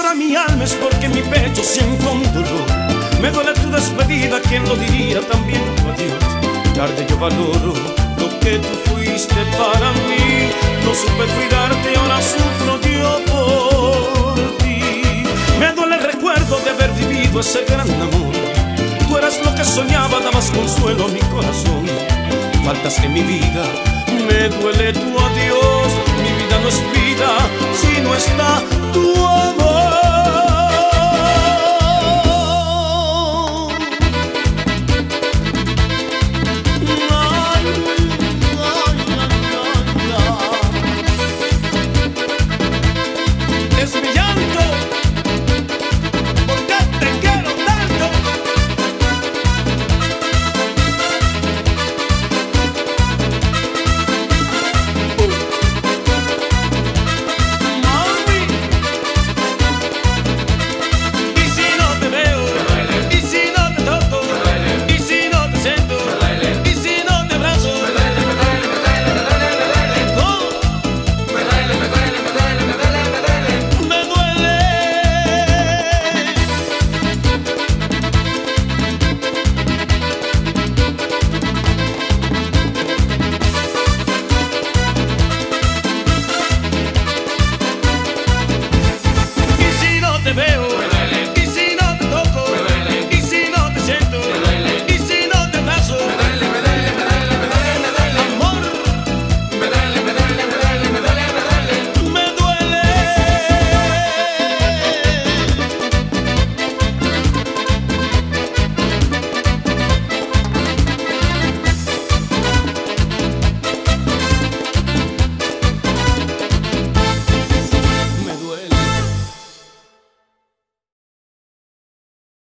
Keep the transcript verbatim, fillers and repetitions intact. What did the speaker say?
llora mi alma es porque en mi pecho siento un dolor. Me duele tu despedida, ¿quién lo diría? También tu adiós. Tarde yo valoro lo que tú fuiste para mí. No supe cuidarte, ahora sufro yo por ti. Me duele el recuerdo de haber vivido ese gran amor. Tú eras lo que soñaba, dabas consuelo a mi corazón. Faltas en mi vida, me duele tu adiós. Mi vida no es vida si no está tu